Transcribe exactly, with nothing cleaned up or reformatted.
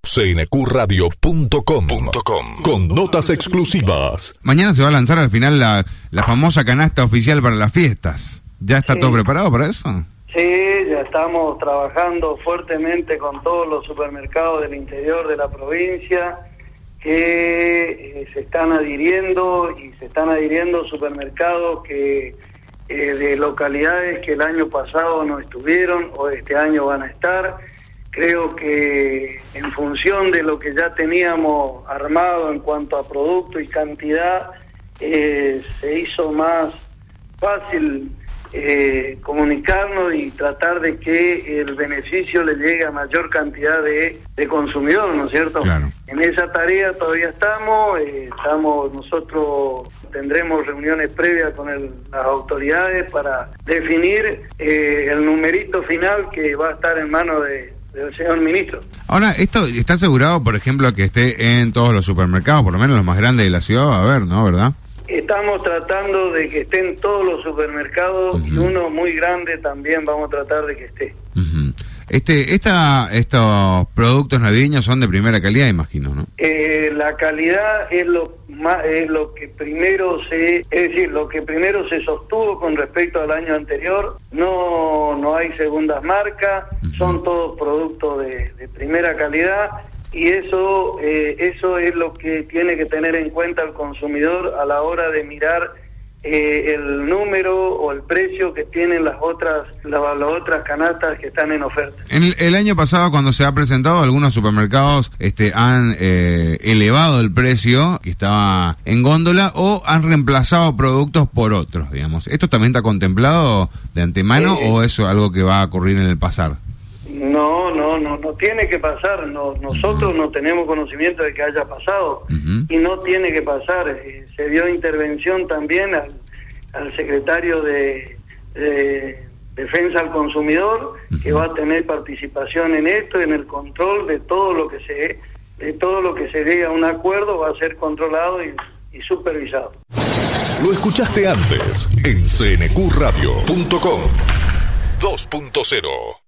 C N Q radio punto com con notas exclusivas. Mañana se va a lanzar al final la, la famosa canasta oficial para las fiestas. ¿Ya está sí. todo preparado para eso? Sí, ya estamos trabajando fuertemente con todos los supermercados del interior de la provincia que eh, se están adhiriendo y se están adhiriendo supermercados que eh, de localidades que el año pasado no estuvieron o este año van a estar. Creo que en función de lo que ya teníamos armado en cuanto a producto y cantidad, eh, se hizo más fácil eh, comunicarnos y tratar de que el beneficio le llegue a mayor cantidad de, de consumidores, ¿no es cierto? Claro. En esa tarea todavía estamos, eh, estamos nosotros tendremos reuniones previas con el, las autoridades para definir eh, el numerito final que va a estar en manos de del señor ministro. Ahora, ¿esto está asegurado, por ejemplo, que esté en todos los supermercados, por lo menos los más grandes de la ciudad? Va a haber, ¿no? ¿Verdad? Estamos tratando de que estén todos los supermercados uh-huh. y uno muy grande también vamos a tratar de que esté. Uh-huh. Este, esta, estos productos navideños son de primera calidad, imagino, ¿no? Eh, la calidad es lo más, es lo que primero se, es decir, lo que primero se sostuvo con respecto al año anterior. No, no hay segundas marcas, uh-huh. son todos productos de, de primera calidad y eso, eh, eso es lo que tiene que tener en cuenta el consumidor a la hora de mirar Eh, el número o el precio que tienen las otras las, las otras canastas que están en oferta. En el, el año pasado, cuando se ha presentado, algunos supermercados este, han eh, elevado el precio que estaba en góndola o han reemplazado productos por otros, digamos. ¿Esto también está contemplado de antemano eh, o es algo que va a ocurrir en el pasar? No, no, no, no tiene que pasar. No, nosotros uh-huh. no tenemos conocimiento de que haya pasado uh-huh. y no tiene que pasar. Eh, se dio intervención también al, al secretario de, de Defensa al Consumidor uh-huh. que va a tener participación en esto, en el control de todo lo que se, de todo lo que se llegue a un acuerdo va a ser controlado y, y supervisado. Lo escuchaste antes en C N Q radio punto com dos punto cero.